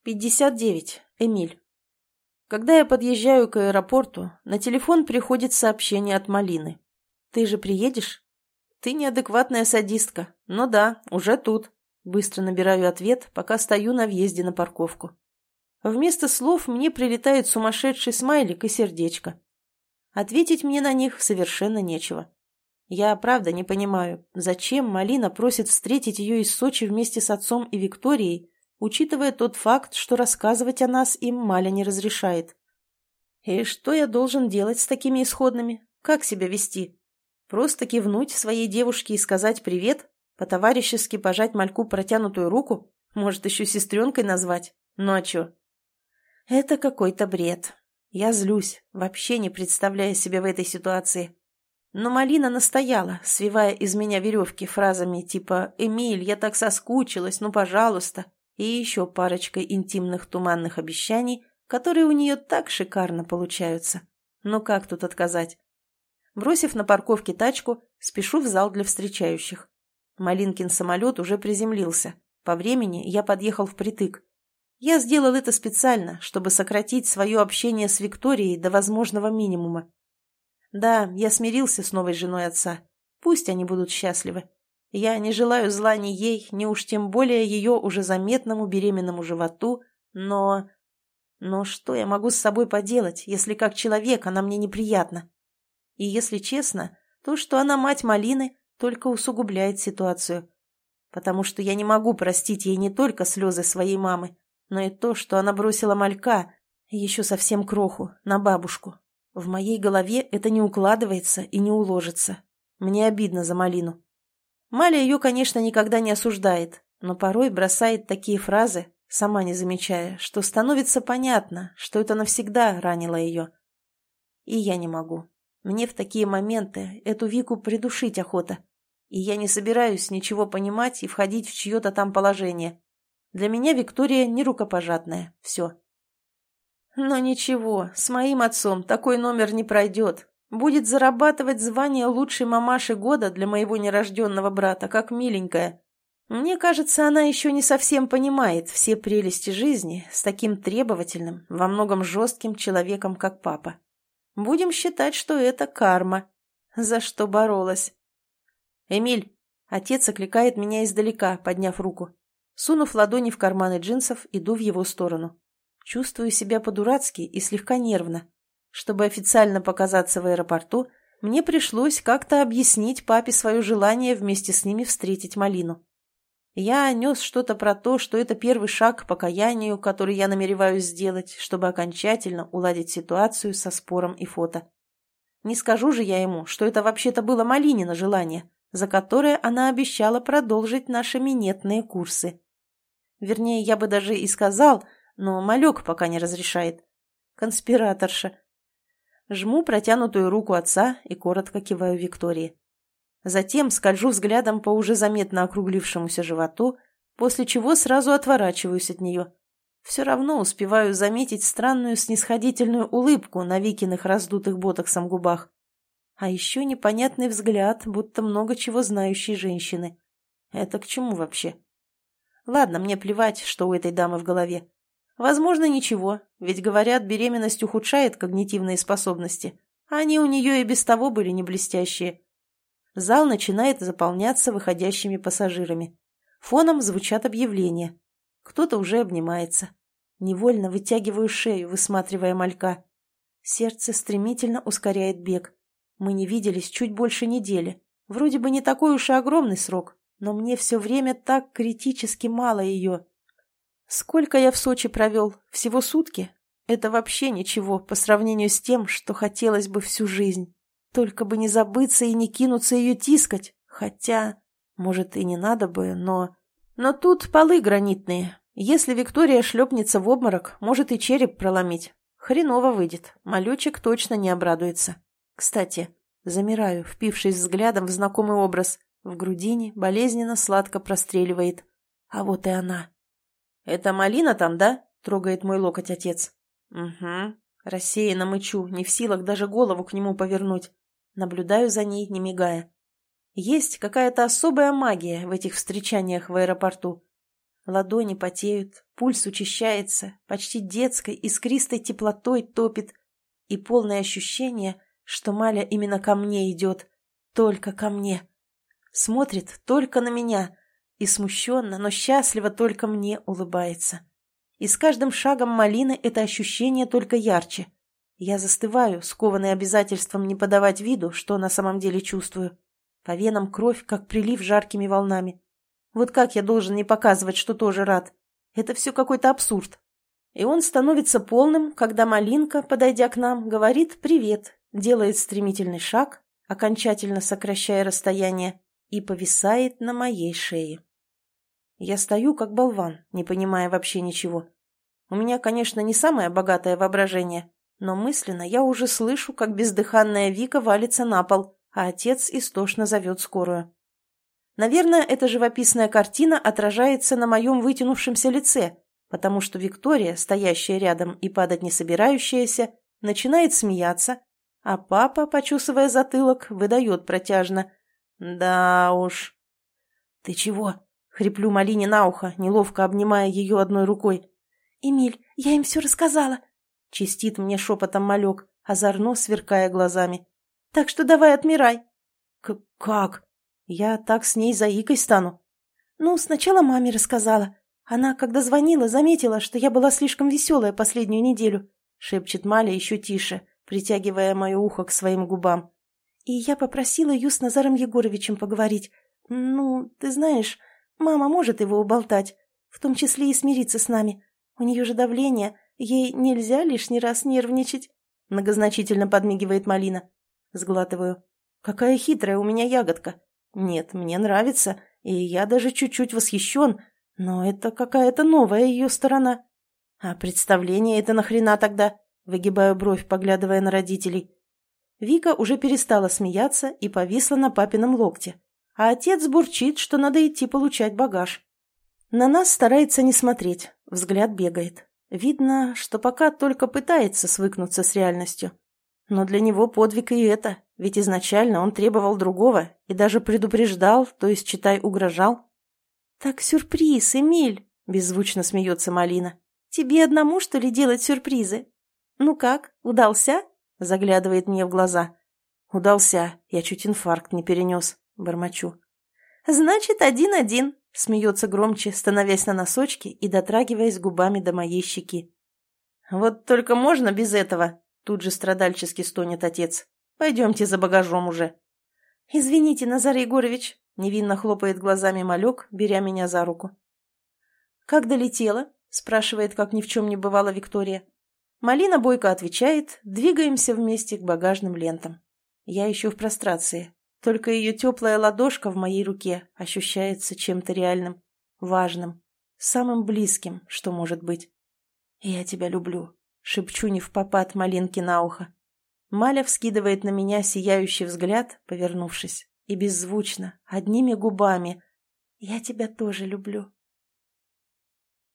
59. Эмиль. Когда я подъезжаю к аэропорту, на телефон приходит сообщение от Малины. «Ты же приедешь?» «Ты неадекватная садистка. Ну да, уже тут». Быстро набираю ответ, пока стою на въезде на парковку. Вместо слов мне прилетает сумасшедший смайлик и сердечко. Ответить мне на них совершенно нечего. Я правда не понимаю, зачем Малина просит встретить ее из Сочи вместе с отцом и Викторией, учитывая тот факт, что рассказывать о нас им Маля не разрешает. И что я должен делать с такими исходными? Как себя вести? Просто кивнуть своей девушке и сказать «привет», по-товарищески пожать Мальку протянутую руку, может, еще сестренкой назвать? Ну а че? Это какой-то бред. Я злюсь, вообще не представляя себя в этой ситуации. Но Малина настояла, свивая из меня веревки фразами типа «Эмиль, я так соскучилась, ну пожалуйста», и еще парочкой интимных туманных обещаний, которые у нее так шикарно получаются. Ну как тут отказать? Бросив на парковке тачку, спешу в зал для встречающих. Малинкин самолет уже приземлился. По времени я подъехал впритык. Я сделал это специально, чтобы сократить свое общение с Викторией до возможного минимума. Да, я смирился с новой женой отца. Пусть они будут счастливы. Я не желаю зла ни ей, ни уж тем более ее уже заметному беременному животу, но... Но что я могу с собой поделать, если как человек она мне неприятна? И если честно, то, что она мать Малины, только усугубляет ситуацию. Потому что я не могу простить ей не только слезы своей мамы, но и то, что она бросила Малька, еще совсем кроху, на бабушку. В моей голове это не укладывается и не уложится. Мне обидно за Малину. Маля ее, конечно, никогда не осуждает, но порой бросает такие фразы, сама не замечая, что становится понятно, что это навсегда ранило ее. И я не могу. Мне в такие моменты эту Вику придушить охота. И я не собираюсь ничего понимать и входить в чье-то там положение. Для меня Виктория не рукопожатная. Все. Но ничего, с моим отцом такой номер не пройдет. Будет зарабатывать звание лучшей мамаши года для моего нерожденного брата, как миленькая. Мне кажется, она еще не совсем понимает все прелести жизни с таким требовательным, во многом жестким человеком, как папа. Будем считать, что это карма. За что боролась. «Эмиль!» Отец окликает меня издалека, подняв руку. Сунув ладони в карманы джинсов, иду в его сторону. Чувствую себя по-дурацки и слегка нервно. Чтобы официально показаться в аэропорту, мне пришлось как-то объяснить папе свое желание вместе с ними встретить Малину. Я нес что-то про то, что это первый шаг к покаянию, который я намереваюсь сделать, чтобы окончательно уладить ситуацию со спором и фото. Не скажу же я ему, что это вообще-то было Малинино желание, за которое она обещала продолжить наши минетные курсы. Вернее, я бы даже и сказал, но Малек пока не разрешает. Конспираторша. Жму протянутую руку отца и коротко киваю Виктории. Затем скольжу взглядом по уже заметно округлившемуся животу, после чего сразу отворачиваюсь от нее. Все равно успеваю заметить странную снисходительную улыбку на Викиных раздутых ботоксом губах. А еще непонятный взгляд, будто много чего знающей женщины. Это к чему вообще? Ладно, мне плевать, что у этой дамы в голове. Возможно, ничего, ведь, говорят, беременность ухудшает когнитивные способности, а они у нее и без того были не блестящие. Зал начинает заполняться выходящими пассажирами. Фоном звучат объявления. Кто-то уже обнимается. Невольно вытягиваю шею, высматривая Малька. Сердце стремительно ускоряет бег. Мы не виделись чуть больше недели. Вроде бы не такой уж и огромный срок, но мне все время так критически мало ее. Сколько я в Сочи провел? Всего сутки? Это вообще ничего по сравнению с тем, что хотелось бы всю жизнь. Только бы не забыться и не кинуться ее тискать. Хотя, может, и не надо бы, но... Но тут полы гранитные. Если Виктория шлепнется в обморок, может и череп проломить. Хреново выйдет. Малючек точно не обрадуется. Кстати, замираю, впившись взглядом в знакомый образ. В грудине болезненно сладко простреливает. А вот и она. «Это Малина там, да?» — трогает мой локоть отец. «Угу». Рассеянно мычу, не в силах даже голову к нему повернуть. Наблюдаю за ней, не мигая. Есть какая-то особая магия в этих встречаниях в аэропорту. Ладони потеют, пульс учащается, почти детской, искристой теплотой топит. И полное ощущение, что Маля именно ко мне идет. Только ко мне. Смотрит только на меня. И смущенно, но счастливо только мне улыбается. И с каждым шагом Малины это ощущение только ярче. Я застываю, скованный обязательством не подавать виду, что на самом деле чувствую. По венам кровь, как прилив жаркими волнами. Вот как я должен не показывать, что тоже рад? Это все какой-то абсурд. И он становится полным, когда Малинка, подойдя к нам, говорит «привет», делает стремительный шаг, окончательно сокращая расстояние, и повисает на моей шее. Я стою, как болван, не понимая вообще ничего. У меня, конечно, не самое богатое воображение, но мысленно я уже слышу, как бездыханная Вика валится на пол, а отец истошно зовет скорую. Наверное, эта живописная картина отражается на моем вытянувшемся лице, потому что Виктория, стоящая рядом и падать не собирающаяся, начинает смеяться, а папа, почесывая затылок, выдает протяжно: «Да уж». «Ты чего?» — хриплю Малине на ухо, неловко обнимая ее одной рукой. «Эмиль, я им все рассказала», — чистит мне шепотом малек, озорно сверкая глазами. «Так что давай отмирай». «Как? Я так с ней заикой стану». «Ну, сначала маме рассказала. Она, когда звонила, заметила, что я была слишком веселая последнюю неделю», — шепчет Маля еще тише, притягивая мое ухо к своим губам. «И я попросила ее с Назаром Егоровичем поговорить. Ну, ты знаешь, мама может его уболтать, в том числе и смириться с нами. У нее же давление, ей нельзя лишний раз нервничать», — многозначительно подмигивает Малина. Сглатываю. «Какая хитрая у меня ягодка. Нет, мне нравится, и я даже чуть-чуть восхищен, но это какая-то новая ее сторона». «А представление это нахрена тогда?» — выгибаю бровь, поглядывая на родителей. Вика уже перестала смеяться и повисла на папином локте, а отец бурчит, что надо идти получать багаж. На нас старается не смотреть, взгляд бегает. Видно, что пока только пытается свыкнуться с реальностью. Но для него подвиг и это, ведь изначально он требовал другого и даже предупреждал, то есть, читай, угрожал. «Так сюрприз, Эмиль!» — беззвучно смеется Малина. «Тебе одному, что ли, делать сюрпризы? Ну как, удался?» — заглядывает мне в глаза. «Удался, я чуть инфаркт не перенес», — бормочу. «Значит, 1-1», — смеется громче, становясь на носочки и дотрагиваясь губами до моей щеки. «Вот только можно без этого?» — тут же страдальчески стонет отец. «Пойдемте за багажом уже». «Извините, Назар Егорович», — невинно хлопает глазами малек, беря меня за руку. «Как долетела?» — спрашивает, как ни в чем не бывало Виктория. Малина бойко отвечает, двигаемся вместе к багажным лентам. Я еще в прострации. Только ее теплая ладошка в моей руке ощущается чем-то реальным, важным, самым близким, что может быть. «Я тебя люблю», — шепчу невпопад Малинке на ухо. Маля вскидывает на меня сияющий взгляд, повернувшись, и беззвучно, одними губами: «Я тебя тоже люблю».